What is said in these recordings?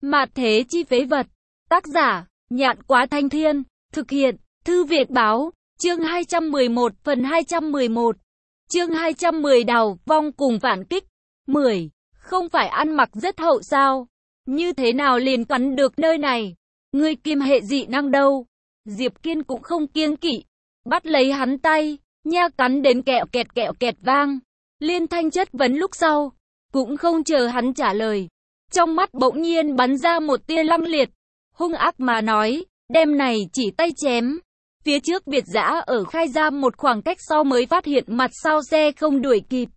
Mạt thế chi phế vật. Tác giả, Nhạn Quá Thanh Thiên. Thực hiện, Thư Việt Báo. Chương 211, phần 211. Chương 210 đào vong cùng phản kích. 10. Không phải ăn mặc rất hậu sao? Như thế nào liền cắn được nơi này? Ngươi kim hệ dị năng đâu? Diệp Kiên cũng không kiêng kỵ. Bắt lấy hắn tay, nha cắn đến kẹo kẹt vang. Liên Thanh chất vấn lúc sau. Cũng không chờ hắn trả lời. Trong mắt bỗng nhiên bắn ra một tia lăng liệt. Hung ác mà nói, đêm này chỉ tay chém. Phía trước Việt Dã ở khai ra một khoảng cách sau mới phát hiện mặt sau xe không đuổi kịp.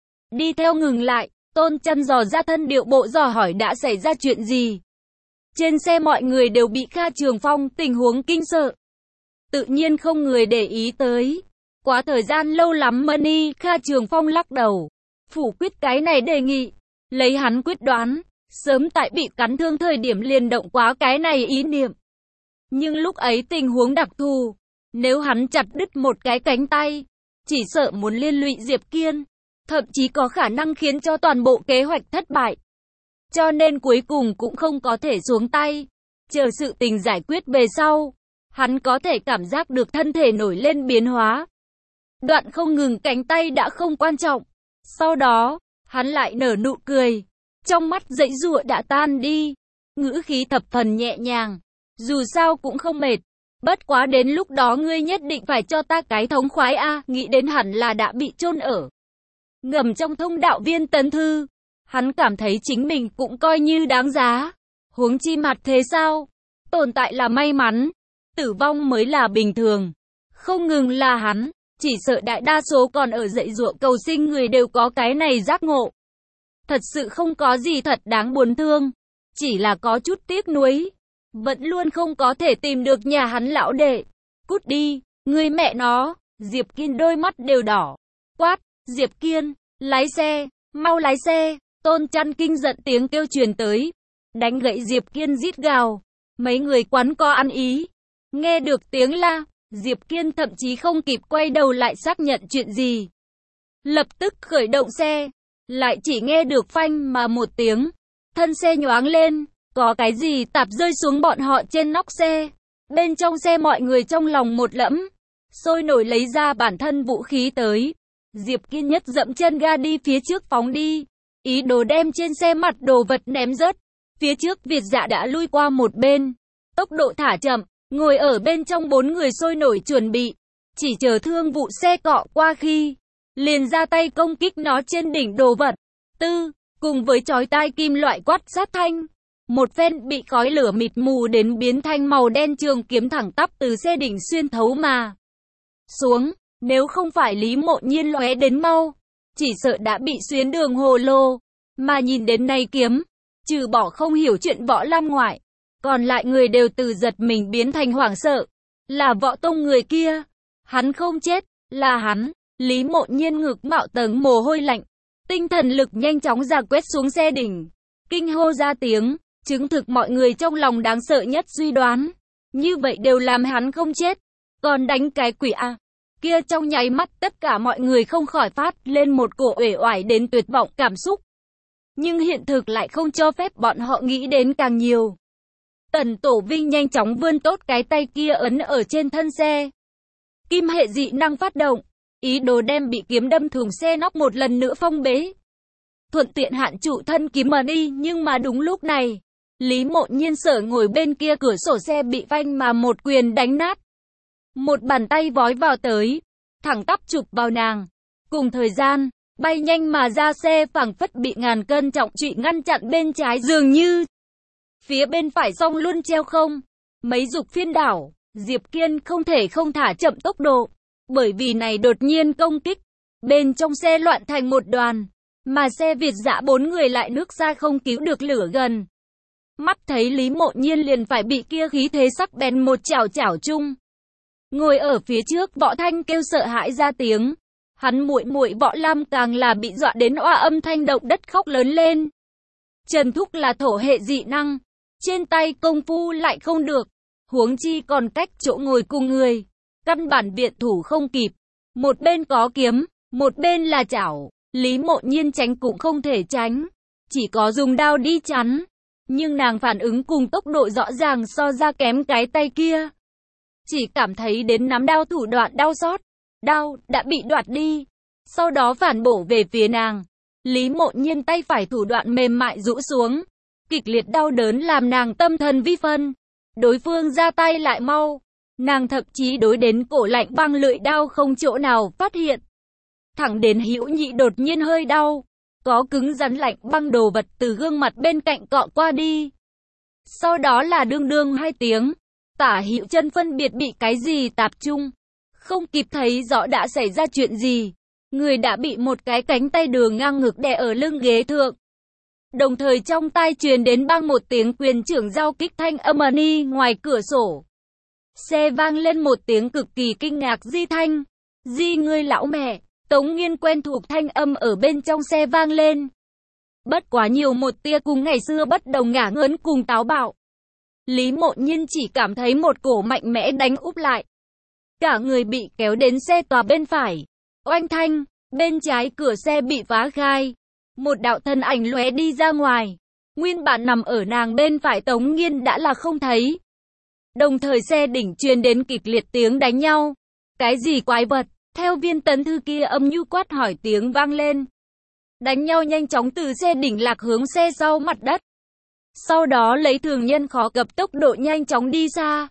Đi theo ngừng lại, Tôn Chân dò ra thân điệu bộ dò hỏi đã xảy ra chuyện gì. Trên xe mọi người đều bị Kha Trường Phong tình huống kinh sợ. Tự nhiên không người để ý tới. Quá thời gian lâu lắm Money, Kha Trường Phong lắc đầu. Phủ quyết cái này đề nghị. Lấy hắn quyết đoán, sớm tại bị cắn thương thời điểm liền động quá cái này ý niệm. Nhưng lúc ấy tình huống đặc thù. Nếu hắn chặt đứt một cái cánh tay, chỉ sợ muốn liên lụy Diệp Kiên. Thậm chí có khả năng khiến cho toàn bộ kế hoạch thất bại. Cho nên cuối cùng cũng không có thể xuống tay. Chờ sự tình giải quyết về sau, hắn có thể cảm giác được thân thể nổi lên biến hóa. Đoạn không ngừng cánh tay đã không quan trọng. Sau đó, hắn lại nở nụ cười. Trong mắt giãy giụa đã tan đi. Ngữ khí thập phần nhẹ nhàng. Dù sao cũng không mệt. Bất quá đến lúc đó ngươi nhất định phải cho ta cái thống khoái a. Nghĩ đến hẳn là đã bị chôn ở ngầm trong thông đạo Viên Tấn Thư. Hắn cảm thấy chính mình cũng coi như đáng giá. Huống chi mặt thế sao? Tồn tại là may mắn. Tử vong mới là bình thường. Không ngừng là hắn. Chỉ sợ đại đa số còn ở dậy ruộng cầu sinh người đều có cái này giác ngộ. Thật sự không có gì thật đáng buồn thương. Chỉ là có chút tiếc nuối. Vẫn luôn không có thể tìm được nhà hắn lão đệ. Cút đi, ngươi mẹ nó. Diệp Kiên đôi mắt đều đỏ. Quát, Diệp Kiên, lái xe, mau lái xe. Tôn Chân kinh giận tiếng kêu truyền tới. Đánh gậy Diệp Kiên rít gào. Mấy người quán co ăn ý. Nghe được tiếng la, Diệp Kiên thậm chí không kịp quay đầu lại xác nhận chuyện gì. Lập tức khởi động xe. Lại chỉ nghe được phanh mà một tiếng. Thân xe nhoáng lên. Có cái gì tạp rơi xuống bọn họ trên nóc xe. Bên trong xe mọi người trong lòng một lẫm. Sôi nổi lấy ra bản thân vũ khí tới. Diệp Kiên nhất dẫm chân ga đi phía trước phóng đi. Ý đồ đem trên xe mặt đồ vật ném rớt. Phía trước Việt Dạ đã lui qua một bên. Tốc độ thả chậm. Ngồi ở bên trong bốn người sôi nổi chuẩn bị. Chỉ chờ thương vụ xe cọ qua khi. Liền ra tay công kích nó trên đỉnh đồ vật. Cùng với chói tai kim loại quát sát thanh. Một phen bị khói lửa mịt mù đến biến thành màu đen trường kiếm thẳng tắp từ xe đỉnh xuyên thấu mà xuống. Nếu không phải Lý Mộ Nhiên lóe đến mau, chỉ sợ đã bị xuyến đường hồ lô. Mà nhìn đến này kiếm, trừ bỏ không hiểu chuyện võ lam ngoại, còn lại người đều từ giật mình biến thành hoảng sợ. Là Võ Tông người kia. Hắn không chết, là hắn. Lý Mộ Nhiên ngực mạo tầng mồ hôi lạnh. Tinh thần lực nhanh chóng ra quét xuống xe đỉnh. Kinh hô ra tiếng, chứng thực mọi người trong lòng đáng sợ nhất suy đoán. Như vậy đều làm hắn không chết. Còn đánh cái quỷ a. Kia trong nháy mắt tất cả mọi người không khỏi phát lên một cổ uể oải đến tuyệt vọng cảm xúc. Nhưng hiện thực lại không cho phép bọn họ nghĩ đến càng nhiều. Tần Tổ Vinh nhanh chóng vươn tốt cái tay kia ấn ở trên thân xe. Kim hệ dị năng phát động. Ý đồ đem bị kiếm đâm thủng xe nóc một lần nữa phong bế. Thuận tiện hạn trụ thân kiếm mà đi. Nhưng mà đúng lúc này, Lý Mộ Nhiên sở ngồi bên kia cửa sổ xe bị phanh mà một quyền đánh nát. Một bàn tay vói vào tới, thẳng tắp chụp vào nàng. Cùng thời gian, bay nhanh mà ra xe phảng phất bị ngàn cân trọng trụy ngăn chặn bên trái dường như. Phía bên phải song luôn treo không. Mấy dục phiên đảo, Diệp Kiên không thể không thả chậm tốc độ. Bởi vì này đột nhiên công kích. Bên trong xe loạn thành một đoàn. Mà xe Việt Dã bốn người lại nước ra không cứu được lửa gần. Mắt thấy Lý Mộ Nhiên liền phải bị kia khí thế sắc bén một chảo chung. Ngồi ở phía trước Võ Thanh kêu sợ hãi ra tiếng. Hắn muội Võ Lam càng là bị dọa đến oa âm thanh động đất khóc lớn lên. Trần Thúc là thổ hệ dị năng. Trên tay công phu lại không được. Huống chi còn cách chỗ ngồi cùng người. Căn bản viện thủ không kịp. Một bên có kiếm, một bên là chảo. Lý Mộ Nhiên tránh cũng không thể tránh. Chỉ có dùng đao đi chắn. nhưng nàng phản ứng cùng tốc độ rõ ràng so ra kém cái tay kia. Chỉ cảm thấy đến nắm đao thủ đoạn đau xót, đao đã bị đoạt đi, sau đó phản bổ về phía nàng. Lý Mộ Nhiên tay phải thủ đoạn mềm mại rũ xuống, kịch liệt đau đớn làm nàng tâm thần vi phân. Đối phương ra tay lại mau, nàng thậm chí đối đến cổ lạnh băng lưỡi đao không chỗ nào phát hiện. Thẳng đến hữu nhị đột nhiên hơi đau, có cứng rắn lạnh băng đồ vật từ gương mặt bên cạnh cọ qua đi. Sau đó là đương đương hai tiếng, tả hữu chân phân biệt bị cái gì tạp trung, không kịp thấy rõ đã xảy ra chuyện gì. Người đã bị một cái cánh tay đường ngang ngực đè ở lưng ghế thượng. Đồng thời trong tai truyền đến bang một tiếng quyền trưởng giao kích thanh âm ni ngoài cửa sổ. Xe vang lên một tiếng cực kỳ kinh ngạc di thanh. Di ngươi lão mẹ, Tống Nghiên quen thuộc thanh âm ở bên trong xe vang lên. Bất quá nhiều một tia cùng ngày xưa bất đồng ngả ngớn cùng táo bạo. Lý Mộ Nhiên chỉ cảm thấy một cổ mạnh mẽ đánh úp lại. Cả người bị kéo đến xe tòa bên phải. Oanh thanh, bên trái cửa xe bị phá khai. Một đạo thân ảnh lóe đi ra ngoài. Nguyên bản nằm ở nàng bên phải Tống Nghiên đã là không thấy. Đồng thời xe đỉnh truyền đến kịch liệt tiếng đánh nhau. Cái gì quái vật? Theo Viên Tấn Thư kia âm nhu quát hỏi tiếng vang lên. Đánh nhau nhanh chóng từ xe đỉnh lạc hướng xe sau mặt đất. Sau đó lấy thường nhân khó gặp tốc độ nhanh chóng đi xa.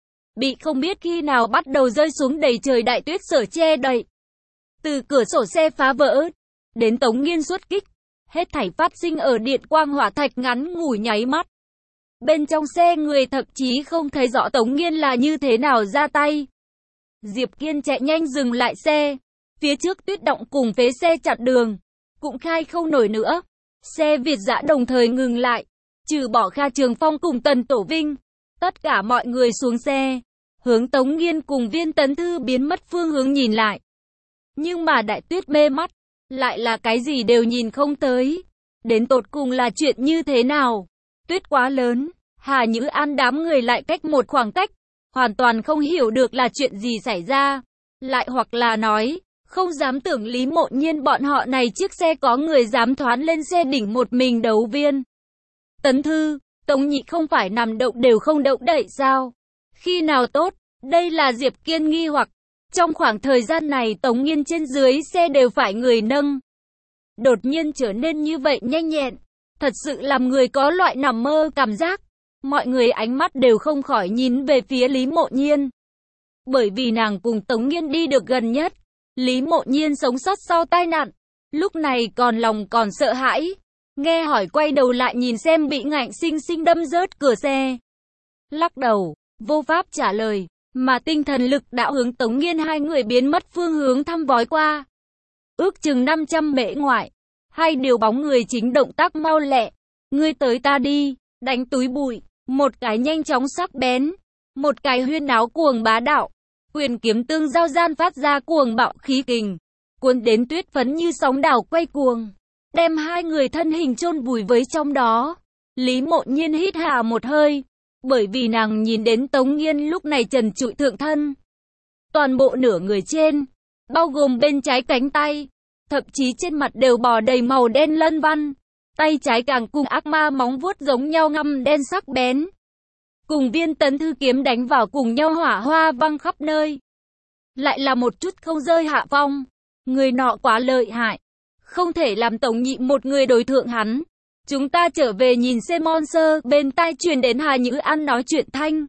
Bị không biết khi nào bắt đầu rơi xuống đầy trời đại tuyết sở che đậy. Từ cửa sổ xe phá vỡ, đến Tống Nghiên xuất kích, hết thảy phát sinh ở điện quang hỏa thạch ngắn ngủi nháy mắt. Bên trong xe người thậm chí không thấy rõ Tống Nghiên là như thế nào ra tay. Diệp Kiên chạy nhanh dừng lại xe, phía trước tuyết động cùng phế xe chặn đường, cũng khai không nổi nữa. Xe Việt Dã đồng thời ngừng lại, trừ bỏ Kha Trường Phong cùng Tần Tổ Vinh, tất cả mọi người xuống xe, hướng Tống Nghiên cùng Viên Tấn Thư biến mất phương hướng nhìn lại. Nhưng mà đại tuyết mê mắt, lại là cái gì đều nhìn không tới. Đến tột cùng là chuyện như thế nào? Tuyết quá lớn, Hà Nhữ An đám người lại cách một khoảng cách, hoàn toàn không hiểu được là chuyện gì xảy ra. Lại hoặc là nói, không dám tưởng Lý Mộ Nhiên bọn họ này chiếc xe có người dám thoán lên xe đỉnh một mình đấu Viên Tấn Thư, Tống Nhị không phải nằm động đều không động đậy sao? Khi nào tốt? Đây là Diệp Kiên nghi hoặc. Trong khoảng thời gian này Tống Nghiên trên dưới xe đều phải người nâng. Đột nhiên trở nên như vậy nhanh nhẹn, thật sự làm người có loại nằm mơ cảm giác. Mọi người ánh mắt đều không khỏi nhìn về phía Lý Mộ Nhiên. Bởi vì nàng cùng Tống Nghiên đi được gần nhất. Lý Mộ Nhiên sống sót sau tai nạn, lúc này lòng còn sợ hãi. Nghe hỏi quay đầu lại nhìn xem bị ngạnh sinh sinh đâm rớt cửa xe. Lắc đầu, vô pháp trả lời. Mà tinh thần lực đã hướng Tống Nghiên hai người biến mất phương hướng thăm vói qua. Ước chừng 500 mễ ngoại. Hai điều bóng người chính động tác mau lẹ. Ngươi tới ta đi, đánh túi bụi. Một cái nhanh chóng sắc bén. Một cái huyên náo cuồng bá đạo. Quyền kiếm tương giao gian phát ra cuồng bạo khí kình. Cuốn đến tuyết phấn như sóng đảo quay cuồng. Đem hai người thân hình chôn vùi với trong đó. Lý Mộ Nhiên hít hà một hơi. Bởi vì nàng nhìn đến Tống Nghiên lúc này trần trụi thượng thân. Toàn bộ nửa người trên, bao gồm bên trái cánh tay, thậm chí trên mặt đều bò đầy màu đen lân văn. Tay trái càng cùng ác ma móng vuốt giống nhau ngăm đen sắc bén. Cùng Viên Tấn Thư kiếm đánh vào cùng nhau hỏa hoa văng khắp nơi. Lại là một chút không rơi hạ phong. Người nọ quá lợi hại. Không thể làm Tống Nhị một người đối thượng hắn. Chúng ta trở về nhìn xem monster, bên tai truyền đến Hà Nhữ An nói chuyện thanh.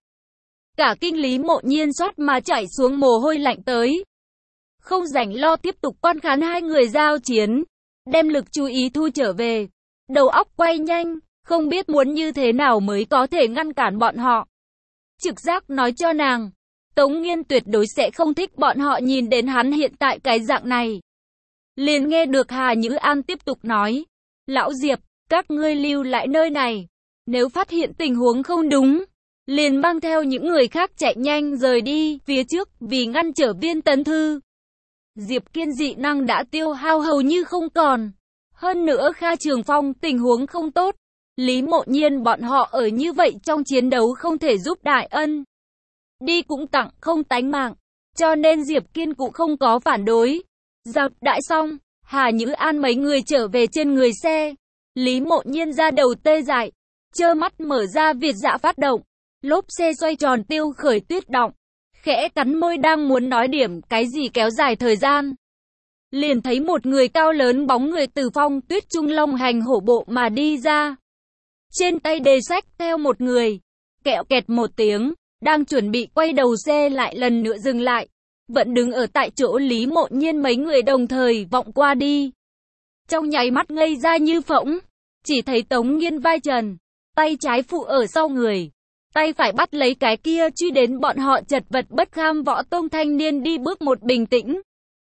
Cả kinh Lý Mộ Nhiên xót mà chảy xuống mồ hôi lạnh tới. Không rảnh lo tiếp tục quan khán hai người giao chiến. Đem lực chú ý thu trở về. Đầu óc quay nhanh, không biết muốn như thế nào mới có thể ngăn cản bọn họ. Trực giác nói cho nàng, Tống Nghiên tuyệt đối sẽ không thích bọn họ nhìn đến hắn hiện tại cái dạng này. Liền nghe được Hà Nhữ An tiếp tục nói. Lão Diệp, các ngươi lưu lại nơi này. Nếu phát hiện tình huống không đúng, liền mang theo những người khác chạy nhanh rời đi phía trước vì ngăn trở Viên Tấn Thư. Diệp Kiên dị năng đã tiêu hao hầu như không còn. Hơn nữa Kha Trường Phong tình huống không tốt. Lý Mộ Nhiên bọn họ ở như vậy trong chiến đấu không thể giúp đại ân. Đi cũng tặng không tánh mạng. Cho nên Diệp Kiên cũng không có phản đối. Giao đại xong, Hà Nhữ An mấy người trở về trên người xe. Lý Mộ Nhiên ra đầu tê dại. Trơ mắt mở ra Việt Dã phát động. Lốp xe xoay tròn tiêu khởi tuyết động. Khẽ cắn môi đang muốn nói điểm cái gì kéo dài thời gian. Liền thấy một người cao lớn bóng người từ phong tuyết trung long hành hổ bộ mà đi ra. Trên tay đề sách theo một người. Kẹo kẹt một tiếng, đang chuẩn bị quay đầu xe lại lần nữa dừng lại. Vẫn đứng ở tại chỗ Lý Mộ Nhiên mấy người đồng thời vọng qua đi. Trong nháy mắt ngây ra như phỗng, chỉ thấy Tống Nghiên vai trần, tay trái phụ ở sau người, tay phải bắt lấy cái kia truy đến bọn họ chật vật bất kham võ tông thanh niên đi bước một bình tĩnh.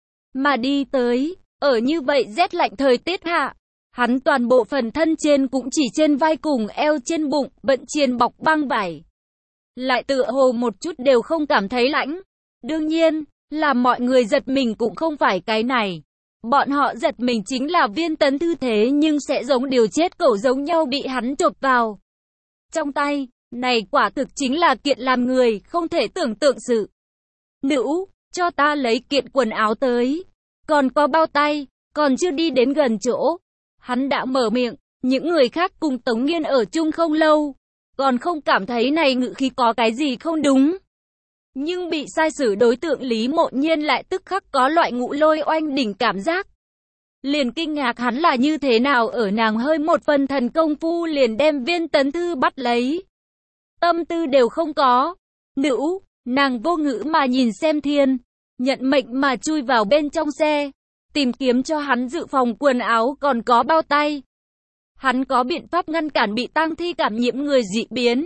Mà đi tới, ở như vậy rét lạnh thời tiết hạ, hắn toàn bộ phần thân trên cũng chỉ trên vai cùng eo trên bụng, bận chiền bọc băng vải. Lại tựa hồ một chút đều không cảm thấy lạnh. Đương nhiên, làm mọi người giật mình cũng không phải cái này. Bọn họ giật mình chính là Viên Tấn Thư thế nhưng sẽ giống điều chết cẩu giống nhau bị hắn chộp vào trong tay. Này quả thực chính là kiện làm người không thể tưởng tượng sự. Nữ, cho ta lấy kiện quần áo tới. Còn có bao tay, còn chưa đi đến gần chỗ. Hắn đã mở miệng, những người khác cùng Tống Nghiên ở chung không lâu. Còn không cảm thấy này ngự khí có cái gì không đúng. Nhưng bị sai xử đối tượng Lý Mộ Nhiên lại tức khắc có loại ngũ lôi oanh đỉnh cảm giác. Liền kinh ngạc hắn là như thế nào ở nàng hơi một phần thần công phu liền đem Viên Tấn Thư bắt lấy. Tâm tư đều không có. Nữ, nàng vô ngữ mà nhìn xem thiên, nhận mệnh mà chui vào bên trong xe, tìm kiếm cho hắn dự phòng quần áo còn có bao tay. Hắn có biện pháp ngăn cản bị tang thi cảm nhiễm người dị biến.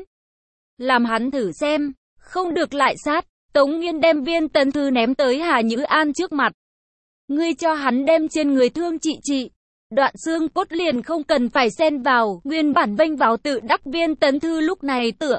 Làm hắn thử xem, không được lại sát. Tống Nghiên đem Viên Tấn Thư ném tới Hà Nhữ An trước mặt. Ngươi cho hắn đem trên người thương trị. Đoạn xương cốt liền không cần phải xen vào, nguyên bản vênh vào tự đắc Viên Tấn Thư lúc này tựa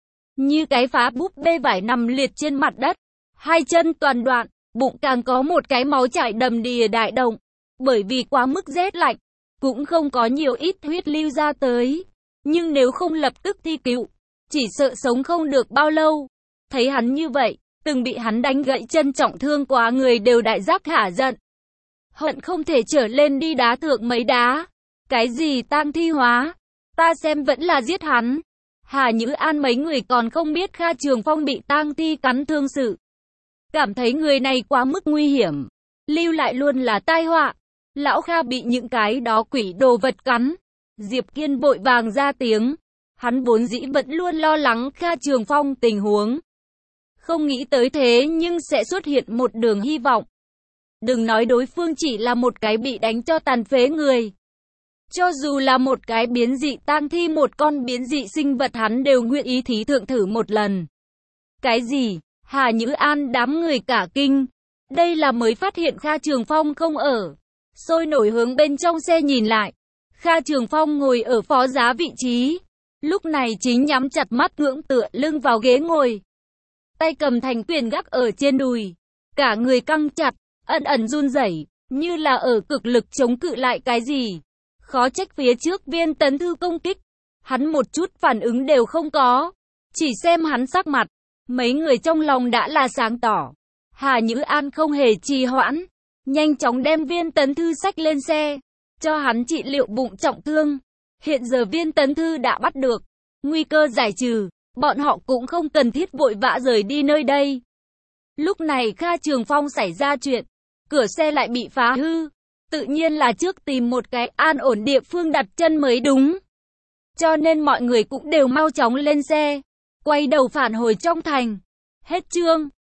như cái phá búp bê vải nằm liệt trên mặt đất. Hai chân toàn đoạn, bụng càng có một cái máu chảy đầm đìa đại động. Bởi vì quá mức rét lạnh, cũng không có nhiều ít huyết lưu ra tới. Nhưng nếu không lập tức thi cứu, chỉ sợ sống không được bao lâu. Thấy hắn như vậy, từng bị hắn đánh gãy chân trọng thương quá người đều đại giác hả giận. Hận không thể trở lên đi đá thượng mấy đá. Cái gì tang thi hóa? Ta xem vẫn là giết hắn. Hà Nhữ An mấy người còn không biết Kha Trường Phong bị tang thi cắn thương sự. Cảm thấy người này quá mức nguy hiểm. Lưu lại luôn là tai họa. Lão Kha bị những cái đó quỷ đồ vật cắn. Diệp Kiên vội vàng ra tiếng. Hắn vốn dĩ vẫn luôn lo lắng Kha Trường Phong tình huống. Không nghĩ tới thế nhưng sẽ xuất hiện một đường hy vọng. Đừng nói đối phương chỉ là một cái bị đánh cho tàn phế người. Cho dù là một cái biến dị tang thi, một con biến dị sinh vật hắn đều nguyện ý thí thượng thử một lần. Cái gì? Hà Nhữ An đám người cả kinh. Đây là mới phát hiện Kha Trường Phong không ở. Sôi nổi hướng bên trong xe nhìn lại. Kha Trường Phong ngồi ở phó giá vị trí. Lúc này chính nhắm chặt mắt ngưỡng tựa lưng vào ghế ngồi. Tay cầm thành quyền gác ở trên đùi. Cả người căng chặt, ẩn ẩn run rẩy, như là ở cực lực chống cự lại cái gì. Khó trách phía trước Viên Tấn Thư công kích, hắn một chút phản ứng đều không có. Chỉ xem hắn sắc mặt, mấy người trong lòng đã là sáng tỏ. Hà Nhữ An không hề trì hoãn, nhanh chóng đem Viên Tấn Thư xách lên xe, cho hắn trị liệu bụng trọng thương. Hiện giờ Viên Tấn Thư đã bắt được, nguy cơ giải trừ, bọn họ cũng không cần thiết vội vã rời đi nơi đây. Lúc này Kha Trường Phong xảy ra chuyện, cửa xe lại bị phá hư. Tự nhiên là trước tìm một cái an ổn địa phương đặt chân mới đúng. Cho nên mọi người cũng đều mau chóng lên xe, quay đầu phản hồi trong thành. Hết chương.